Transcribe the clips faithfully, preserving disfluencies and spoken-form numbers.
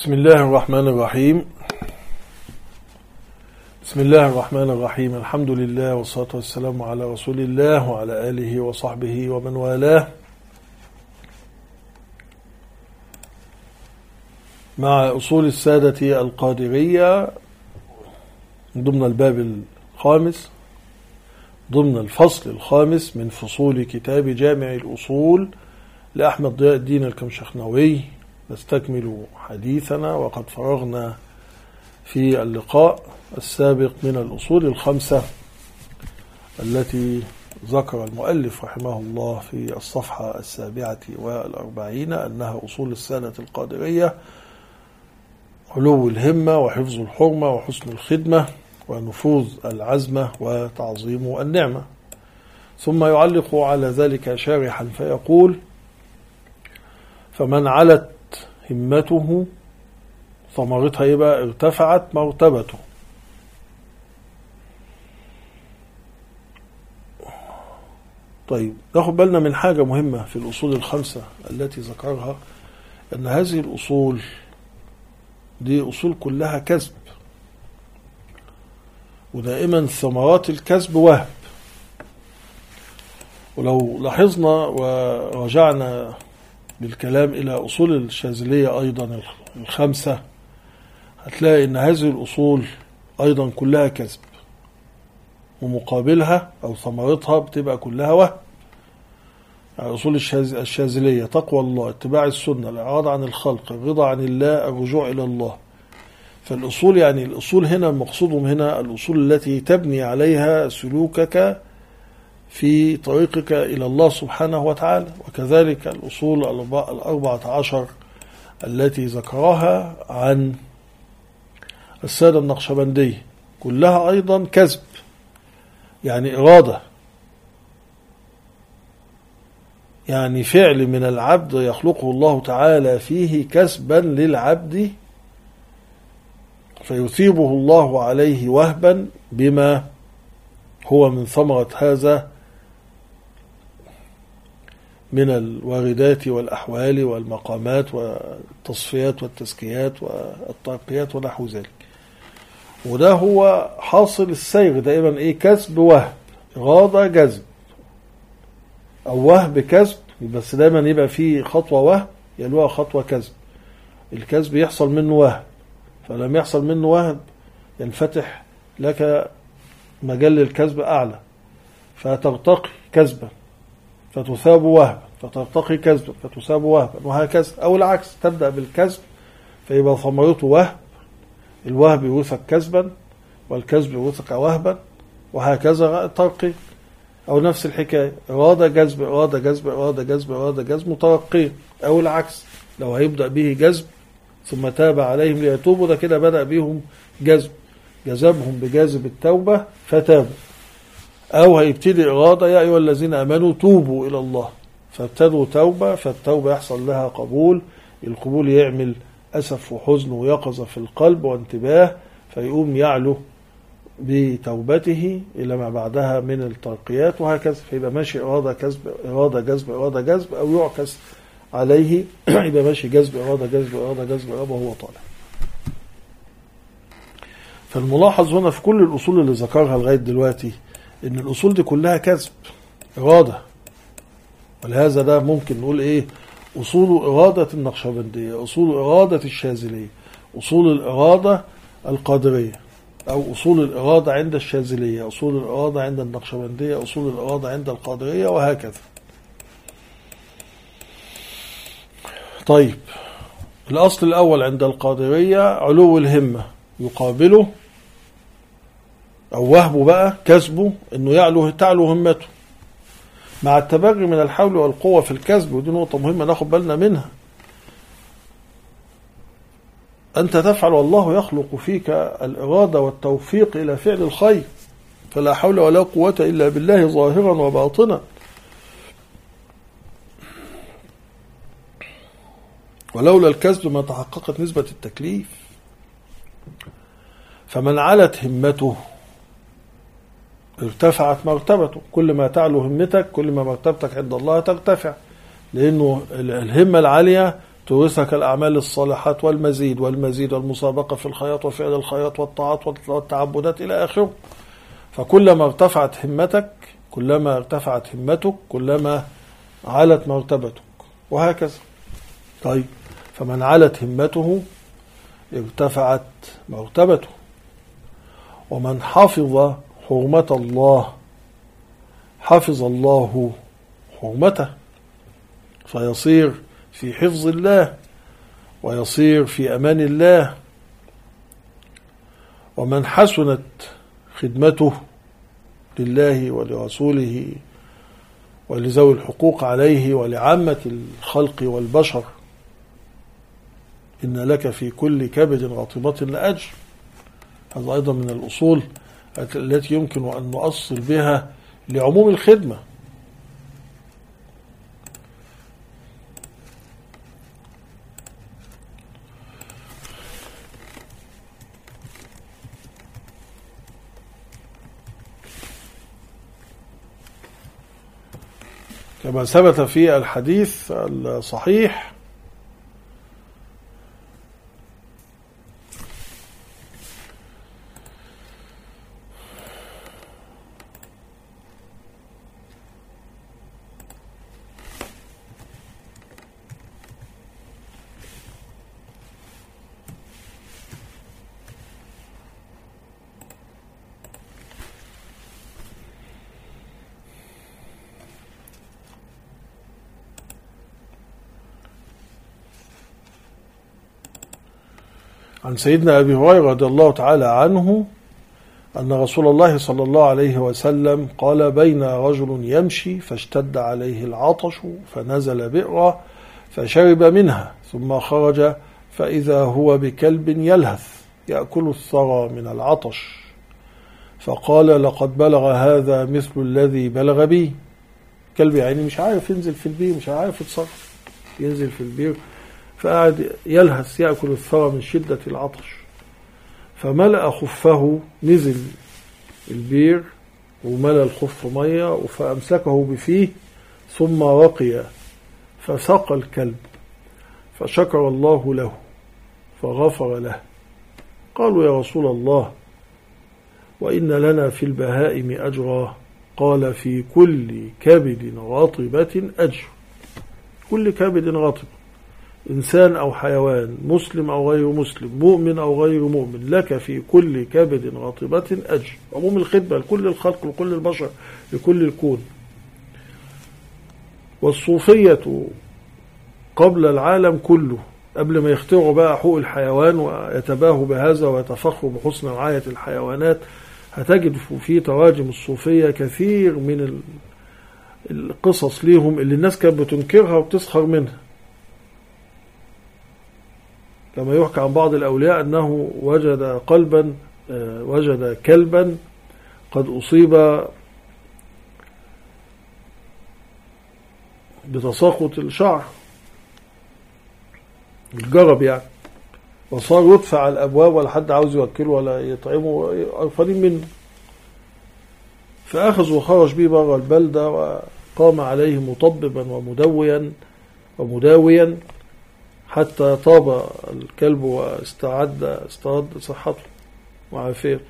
بسم الله الرحمن الرحيم بسم الله الرحمن الرحيم الحمد لله والصلاة والسلام على رسول الله وعلى آله وصحبه ومن والاه، مع أصول السادة القادرية ضمن الباب الخامس ضمن الفصل الخامس من فصول كتاب جامع الأصول لأحمد ضياء الدين الكمشخنوي. نستكمل حديثنا وقد فرغنا في اللقاء السابق من الأصول الخمسة التي ذكر المؤلف رحمه الله في الصفحة السابعة والأربعين أنها أصول السادة القادرية: علو الهمة وحفظ الحرمة وحسن الخدمة ونفوذ العزمة وتعظيم النعمة. ثم يعلق على ذلك شارحا فيقول: فمن علت همته ثمرتها يبقى ارتفعت مرتبته. طيب، ناخد بالنا من حاجة مهمة في الأصول الخمسة التي ذكرها، أن هذه الأصول دي أصول كلها كسب، ودائما ثمرات الكسب وهب. ولو لاحظنا ورجعنا بالكلام إلى أصول الشاذلية أيضا الخمسة، هتلاقي أن هذه الأصول أيضا كلها كسب، ومقابلها أو ثمرتها بتبقى كلها وهم. يعني أصول الشاذلية: تقوى الله، اتباع السنة، الإعراض عن الخلق، الرضا عن الله، الرجوع إلى الله. فالأصول يعني الأصول هنا مقصودهم هنا الأصول التي تبني عليها سلوكك في طريقك إلى الله سبحانه وتعالى. وكذلك الأصول الأربعة عشر التي ذكرها عن السادة النقشبندي كلها أيضا كسب، يعني إرادة، يعني فعل من العبد يخلقه الله تعالى فيه كسبا للعبد فيثيبه الله عليه وهبا بما هو من ثمرة هذا من الواردات والأحوال والمقامات والتصفيات والتزكيات والترقيات ونحو ذلك. وده هو حاصل السير دائما، ايه؟ كسب وهب، إرادة جذب، أو وهب كسب، بس دائما يبقى فيه خطوة وهب يلوها خطوة كسب. الكسب يحصل منه وهب، فلما يحصل منه وهب ينفتح لك مجال الكسب أعلى، فترتقي كسبا فتثاب وهبا، فترتقي كسبا فتثاب وهبا، وهكذا. أو العكس، تبدأ بالكسب فيبقى ثمرته وهب، الوهب يورثك كسبا والكسب يورثك وهبا، وهكذا ترقي. أو نفس الحكاية، إرادة جذب إرادة جذب إرادة جذب إرادة جذب مترقين. أو العكس، لو هيبدأ به جذب ثم تاب عليهم ليتوبوا، ده كده بدأ بهم جذب، جذبهم بجاذب التوبة فتابوا. أو هيبتدي إرادة: يا أيها الذين آمنوا توبوا إلى الله، فابتدوا توبة، فالتوبة يحصل لها قبول، القبول يعمل أسف وحزن ويقظة في القلب وانتباه، فيقوم يعلو بتوبته إلى ما بعدها من الترقيات، وهكذا. فيبقى ماشي إرادة كسب إرادة جذب إرادة جذب، أو يعكس عليه يبقى ماشي جذب إرادة جذب إرادة جذب إرادة وهو طالع. فالملاحظ هنا في كل الأصول اللي ذكرها لغاية دلوقتي إن الأصول دي كلها كسب إرادة. ولهذا ده ممكن نقول إيه؟ أصول إرادة النقشبندية، أصول إرادة الشاذلية، أصول الإرادة القادرية، أو أصول الإرادة عند الشاذلية، أصول الإرادة عند النقشبندية، أصول الإرادة عند القادرية، وهكذا. طيب، الأصل الأول عند القادرية علو الهمة، يقابله أو وهبه بقى كسبه إنه يعلو تعلو همته مع التبري من الحول والقوة في الكسب. ودي نقطة مهمة ناخد بالنا منها. أنت تفعل والله يخلق فيك الإرادة والتوفيق إلى فعل الخير، فلا حول ولا قوة إلا بالله ظاهرا وباطنا. ولولا الكسب ما تحققت نسبة التكليف. فمن علت همته ارتفعت مرتبته. كل ما تعلو همتك كل ما مرتبتك عند الله ترتفع، لأنه الهمة العالية تورثك الأعمال الصالحات والمزيد والمزيد والمسابقة في الخيرات وفعل الخيرات والطاعات والتعبدات إلى آخره. فكلما ارتفعت همتك كلما ارتفعت همتك كلما علت مرتبتك، وهكذا. طيب، فمن علت همته ارتفعت مرتبته، ومن حفظ حرمة الله حفظ الله حرمته، فيصير في حفظ الله ويصير في أمان الله. ومن حسنت خدمته لله ولرسوله ولذوي الحقوق عليه ولعامة الخلق والبشر، إن لك في كل كبد رطبة لأجر. هذا أيضا من الأصول التي يمكن أن نؤصل بها لعموم الخدمة. كما ثبت في الحديث الصحيح عن سيدنا أبي هريرة رضي الله تعالى عنه أن رسول الله صلى الله عليه وسلم قال: بين رجل يمشي فاشتد عليه العطش فنزل بئرا فشرب منها ثم خرج فإذا هو بكلب يلهث يأكل الثرى من العطش، فقال: لقد بلغ هذا مثل الذي بلغ بي. كلب يعني مش عارف ينزل في البير، مش عارف يتصرف، ينزل في البير فقعد يلهث يأكل الثرى من شدة العطش، فملأ خفه، نزل البير وملأ الخف مية فأمسكه بفيه ثم رقي فسقى الكلب فشكر الله له فغفر له. قالوا: يا رسول الله، وإن لنا في البهائم أجرا؟ قال: في كل كبد رطبة أجر. كل كبد رطب، إنسان أو حيوان، مسلم أو غير مسلم، مؤمن أو غير مؤمن، لك في كل كبد رطبة أجر. عموم الخدمة لكل الخلق، لكل البشر، لكل الكون. والصوفية قبل العالم كله، قبل ما يخترعوا بقى حقوق الحيوان ويتباهوا بهذا ويتفخروا بحسن رعاية الحيوانات، هتجد في تراجم الصوفية كثير من القصص ليهم اللي الناس كانت بتنكرها وبتسخر منها. كما يحكى عن بعض الأولياء أنه وجد قلبا وجد كلبا قد أصيب بتساقط الشعر، الجرب يعني، وصار يدفع على الأبواب ولا حد عاوز يوكله ولا يطعمه، قرفانين منه. فأخذ وخرج به بره البلدة وقام عليه مطببا ومدويا ومداويا حتى طاب الكلب واستعد استعد صحته وعافيته.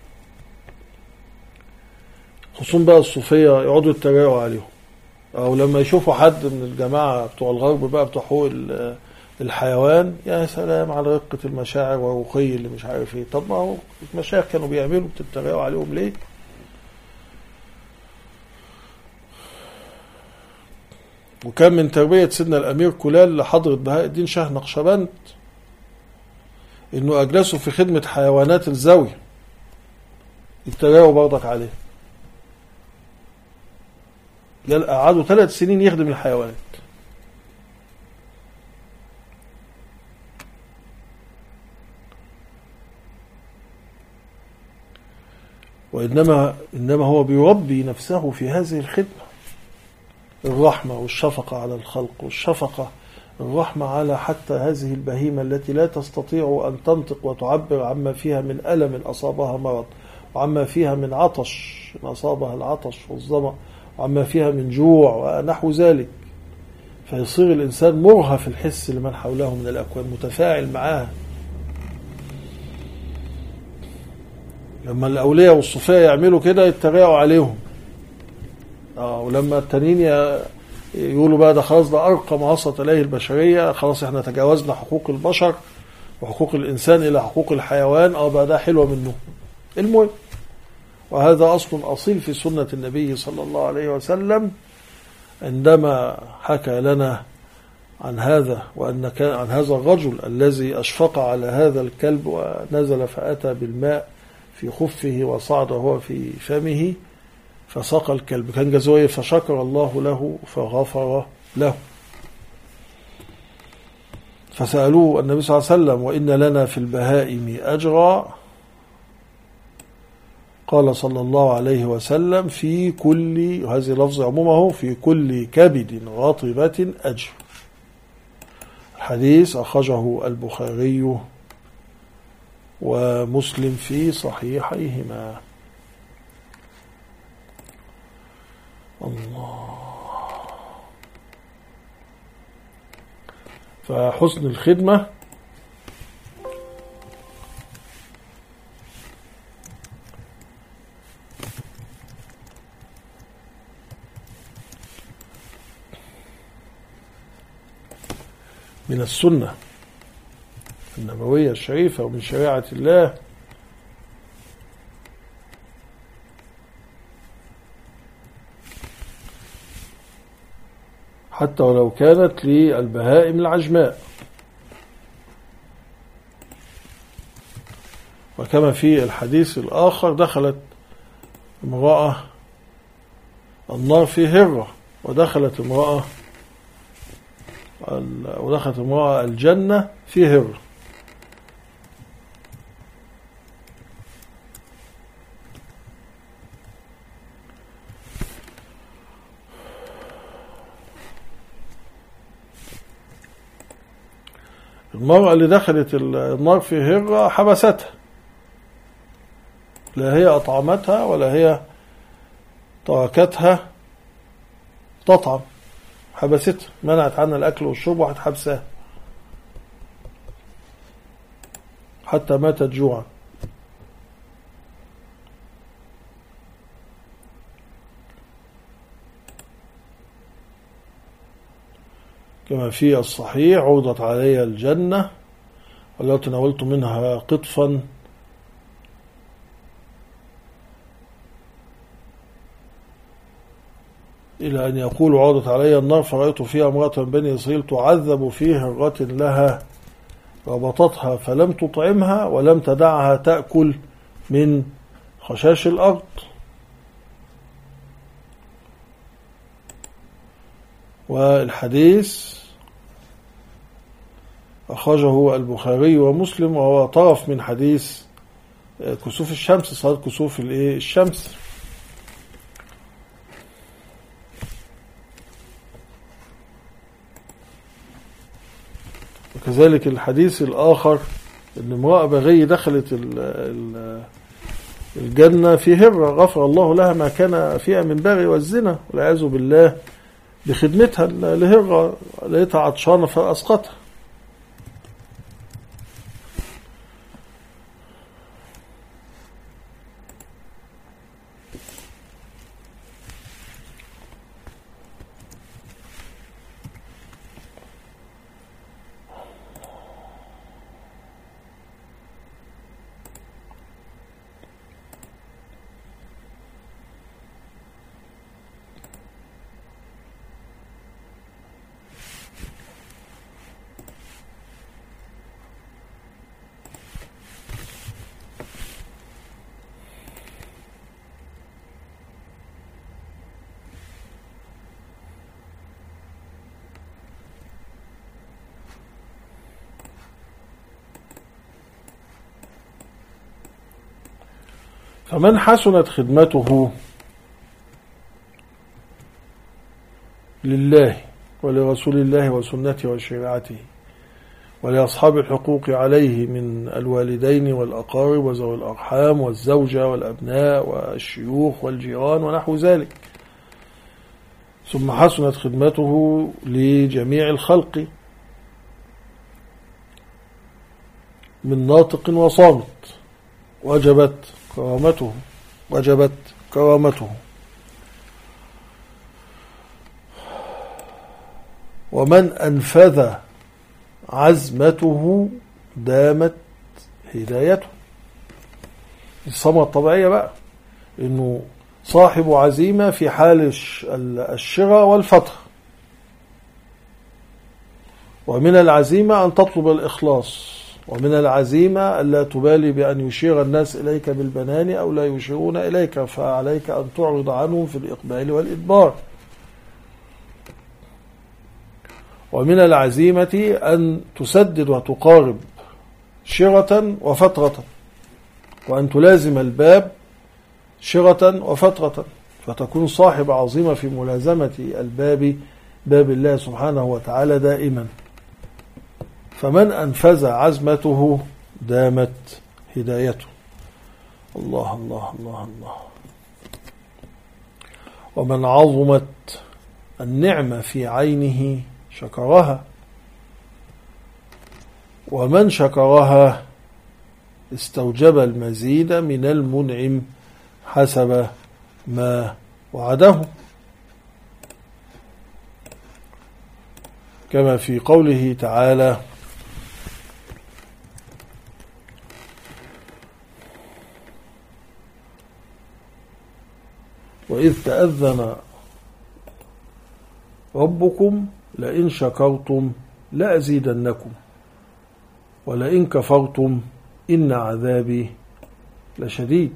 خصوصا بقى الصوفية يقعدوا يتريقوا عليهم، أو لما يشوفوا حد من الجماعة بتوع الغرب بقى بتوع حقوق الحيوان، يا سلام على رقة المشاعر والرقي اللي مش عارف ايه. طب ما هو المشاعر كانوا بيعملوا، بتتريقوا عليهم ليه؟ وكان من تربية سيدنا الأمير كلال لحضرة بهاء الدين شاه نقشبند إنه أجلسوا في خدمة حيوانات الزاوية، يتريقوا برضك عليه. قعدوا ثلاث سنين يخدم الحيوانات. وإنما إنما هو بيربي نفسه في هذه الخدمة، الرحمة والشفقة على الخلق، والشفقة الرحمة على حتى هذه البهيمة التي لا تستطيع أن تنطق وتعبر عما فيها من ألم أصابها مرض، وعما فيها من عطش أصابها العطش والظمأ، وعما فيها من جوع ونحو ذلك. فيصير الإنسان مرهف الحس لمن حوله من الأكوان، متفاعل معاها. لما الأولياء والصوفية يعملوا كده يتريقوا عليهم، آه ولما التانيين يقولوا بقى ده خلاص ده أرقى ما وصلت إليه البشرية، خلاص احنا تجاوزنا حقوق البشر وحقوق الإنسان إلى حقوق الحيوان، اه بقى ده حلوة منه. المهم، وهذا أصل أصيل في سنة النبي صلى الله عليه وسلم، عندما حكى لنا عن هذا، وأن كان عن هذا الرجل الذي أشفق على هذا الكلب ونزل فأتى بالماء في خفه وصعد هو في فمه فسقى الكلب، كان جزوه فشكر الله له فغفر له. فسألوه النبي صلى الله عليه وسلم: وإن لنا في البهائم أجرا؟ قال صلى الله عليه وسلم: في كل، وهذه لفظ عمومه، في كل كبد رطبة أجر. الحديث أخرجه البخاري ومسلم في صحيحيهما. الله. فحسن الخدمة من السنة النبوية الشريفة ومن شريعة الله، حتى ولو كانت للبهائم العجماء. وكما في الحديث الآخر: دخلت امرأة النار في هرة، ودخلت امرأة ودخلت امرأة الجنة في هرة. المرأة اللي دخلت النار في هرة حبستها، لا هي أطعمتها ولا هي تركتها تطعم، حبستها، منعت عنها الأكل والشرب وحبسها حتى ماتت جوعا. كما في الصحيح: عرضت علي الجنة ولو تناولت منها قطفا إلى أن يقول: عرضت علي النار فرأيت فيها امرأة من بني إسرائيل تعذب في هرة لها، ربطتها فلم تطعمها ولم تدعها تأكل من خشاش الأرض. والحديث أخرجه البخاري ومسلم، وهو طرف من حديث كسوف الشمس، صلاة كسوف الشمس. وكذلك الحديث الآخر أن امرأة بغي دخلت الجنة في هرة، غفر الله لها ما كان فيها من بغي والزنا، والعياذ بالله، بخدمتها لهرة، لقيتها عطشانة فأسقطها. فمن حسنت خدمته لله ولرسول الله وسنته وشريعته ولأصحاب الحقوق عليه من الوالدين والأقارب وذوي الأرحام والزوجة والأبناء والشيوخ والجيران ونحو ذلك، ثم حسنت خدمته لجميع الخلق من ناطق وصامت، وجبت كرامته وجبت كرامته. ومن أنفذ عزمته دامت هدايته. الصمة الطبيعية بقى إنه صاحب عزيمة في حال الشراء والفتح. ومن العزيمة أن تطلب الإخلاص، ومن العزيمة ألا تبالي بأن يشير الناس إليك بالبنان أو لا يشيرون إليك، فعليك أن تعرض عنهم في الإقبال والإدبار. ومن العزيمة أن تسدد وتقارب شرة وفترة، وأن تلازم الباب شرة وفترة، فتكون صاحب عظيمة في ملازمة الباب، باب الله سبحانه وتعالى دائما. فمن أنفذ عزمته دامت هدايته. الله الله الله الله. ومن عظمت النعمة في عينه شكرها، ومن شكرها استوجب المزيد من المنعم حسب ما وعده، كما في قوله تعالى: وإذ تأذن ربكم لئن شكرتم لأزيدنكم ولئن كفرتم إن عذابي لشديد.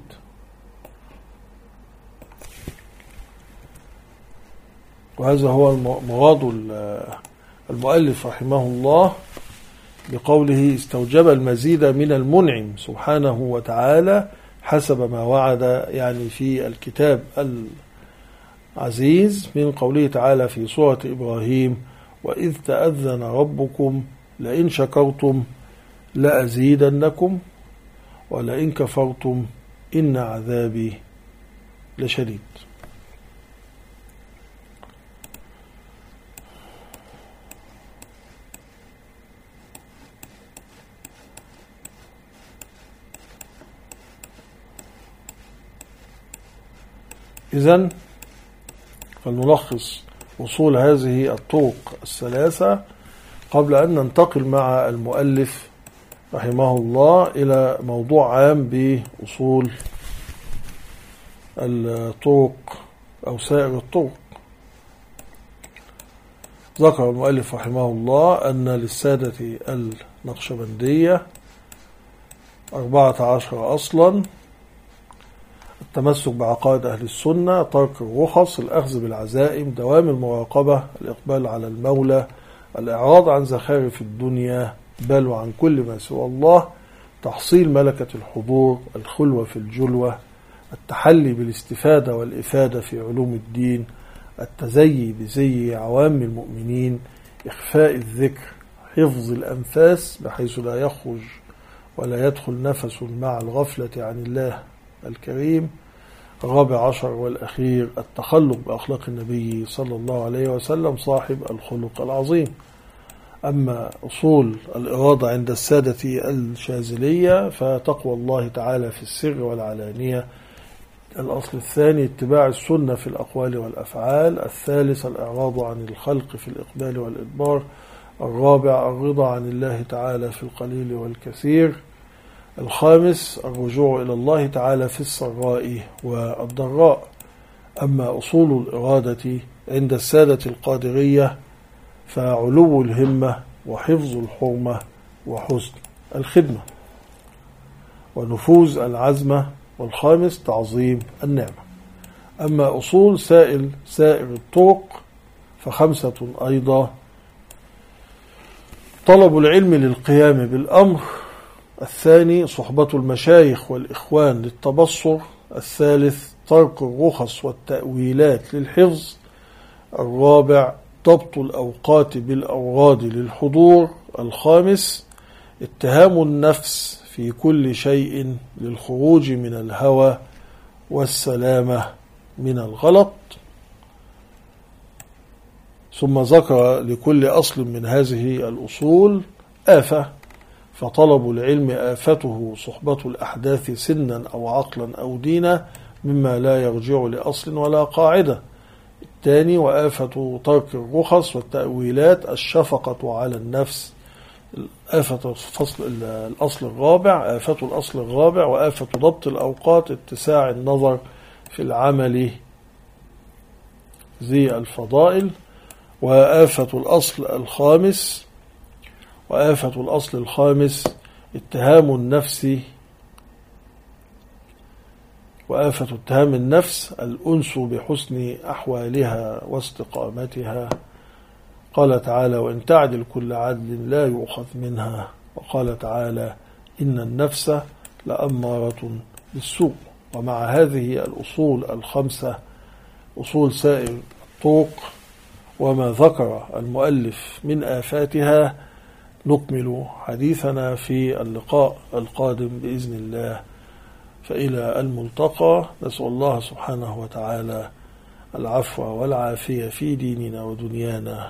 وهذا هو مراد المؤلف رحمه الله بقوله استوجب المزيد من المنعم سبحانه وتعالى حسب ما وعد، يعني في الكتاب العزيز من قوله تعالى في سورة إبراهيم: وإذ تأذن ربكم لئن شكرتم لأزيدنكم ولئن كفرتم إن عذابي لشديد. إذن فلنلخص وصول هذه الطرق الثلاثة قبل أن ننتقل مع المؤلف رحمه الله إلى موضوع عام بأصول الطرق أو سائر الطرق. ذكر المؤلف رحمه الله أن للسادة النقشبندية أربعة عشر أصلا: التمسك بعقائد أهل السنة، ترك الرخص، الأخذ بالعزائم، دوام المراقبة، الإقبال على المولى، الإعراض عن زخارف الدنيا بل وعن كل ما سوى الله، تحصيل ملكة الحضور، الخلوة في الجلوة، التحلي بالاستفادة والإفادة في علوم الدين، التزيي بزي عوام المؤمنين، إخفاء الذكر، حفظ الأنفاس بحيث لا يخرج ولا يدخل نفس مع الغفلة عن الله الكريم. الرابع عشر والأخير التخلق بأخلاق النبي صلى الله عليه وسلم صاحب الخلق العظيم. أما أصول الإرادة عند السادة الشاذلية فتقوى الله تعالى في السر والعلانية. الأصل الثاني اتباع السنة في الأقوال والأفعال. الثالث الإعراض عن الخلق في الإقبال والإدبار. الرابع الرضا عن الله تعالى في القليل والكثير. الخامس الرجوع إلى الله تعالى في السراء والضراء. أما أصول الإرادة عند السادة القادرية فعلو الهمة وحفظ الحرمة وحسن الخدمة ونفوذ العزمة. والخامس تعظيم النعمة. أما أصول سائل سائر الطرق فخمسة أيضا: طلب العلم للقيام بالأمر. الثاني صحبة المشايخ والإخوان للتبصر. الثالث ترك الرخص والتأويلات للحفظ. الرابع ضبط الأوقات بالأوراد للحضور. الخامس اتهام النفس في كل شيء للخروج من الهوى والسلامة من الغلط. ثم ذكر لكل أصل من هذه الأصول آفة، فطلب العلم آفته صحبة الأحداث سنا أو عقلا أو دينا مما لا يرجع لأصل ولا قاعدة. الثاني وآفة ترك الرخص والتأويلات الشفقة على النفس. آفة فصل الأصل الرابع آفة الأصل الرابع وآفة ضبط الأوقات اتساع النظر في العمل ذي الفضائل. وآفة الأصل الخامس وآفة الأصل الخامس اتهام النفس وآفة اتهام النفس الأنس بحسن أحوالها واستقامتها. قال تعالى وإن تعدل كل عدل لا يؤخذ منها. وقال تعالى إن النفس لأمارة بالسوء. ومع هذه الأصول الخمسة أصول سائر الطرق وما ذكر المؤلف من آفاتها نكمل حديثنا في اللقاء القادم بإذن الله. فإلى الملتقى، نسأل الله سبحانه وتعالى العفو والعافية في ديننا ودنيانا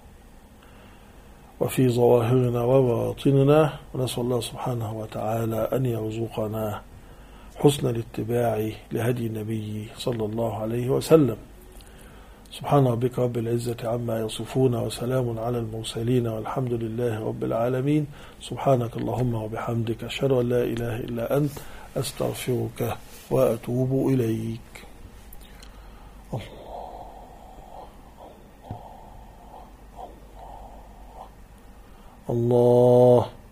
وفي ظواهرنا وباطننا، ونسأل الله سبحانه وتعالى أن يرزقنا حسن الاتباع لهدي النبي صلى الله عليه وسلم. سبحان ربك رب العزة عما يصفون وسلام على المرسلين والحمد لله رب العالمين. سبحانك اللهم وبحمدك أشهد أن لا إله إلا أنت أستغفرك وأتوب إليك. الله الله